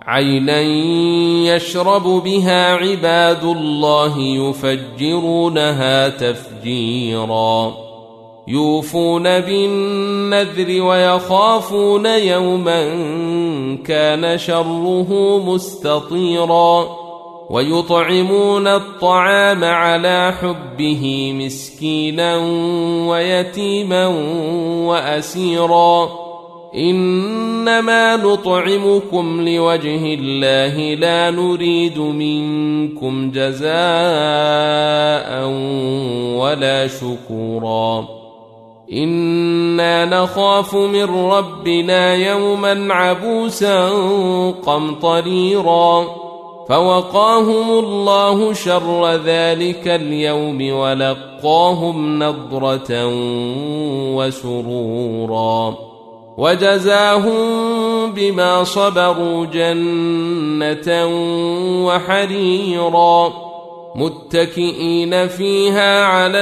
عينا يشرب بها عباد الله يفجرونها تفجيرا يوفون بالنذر ويخافون يوما كان شره مستطيرا ويطعمون الطعام على حبه مسكينا ويتيما وأسيرا إنما نطعمكم لوجه الله لا نريد منكم جزاء ولا شكورا إنا نخاف من ربنا يوما عبوسا قمطريرا فوقاهم الله شر ذلك اليوم ولقاهم نضرة وسرورا وجزاهم بما صبروا جنة وحريرا متكئين فيها على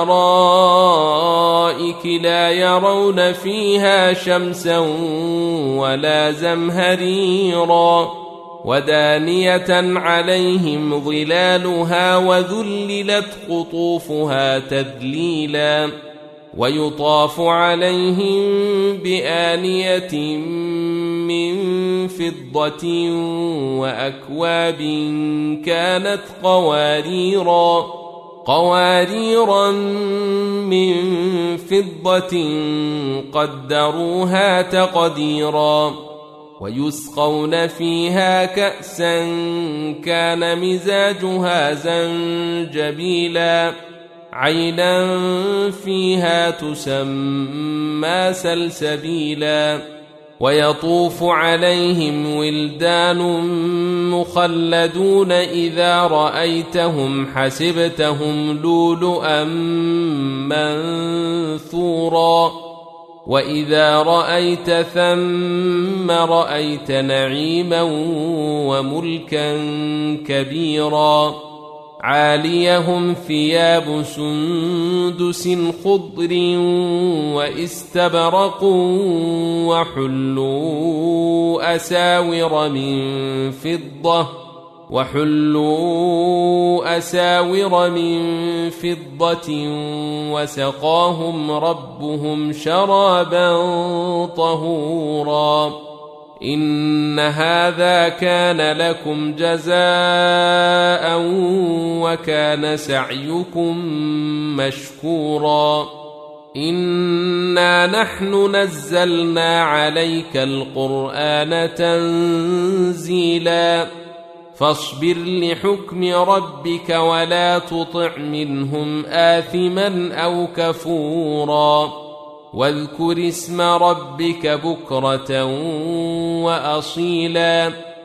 الأرائك لا يرون فيها شمسا ولا زمهريرا ودانية عليهم ظلالها وذللت قطوفها تذليلا ويطاف عليهم بآنية من فضة وأكواب كانت قواريرا من فضة قدروها تقديرا ويسقون فيها كأسا كان مزاجها زنجبيلا عينا فيها تسمى سلسبيلا ويطوف عليهم ولدان مخلدون إذا رأيتهم حسبتهم لؤلؤا منثورا وإذا رأيت ثم رأيت نعيما وملكا كبيرا عاليهم ثياب سندس خضر واستبرق وحلوا أساور من فضة وسقاهم ربهم شرابا طهورا إن هذا كان لكم جزاء وكان سعيكم مشكورا إنا نحن نزلنا عليك القرآن تنزيلا فاصبر لحكم ربك ولا تطع منهم آثما أو كفورا واذكر اسم ربك بكرة وأصيلا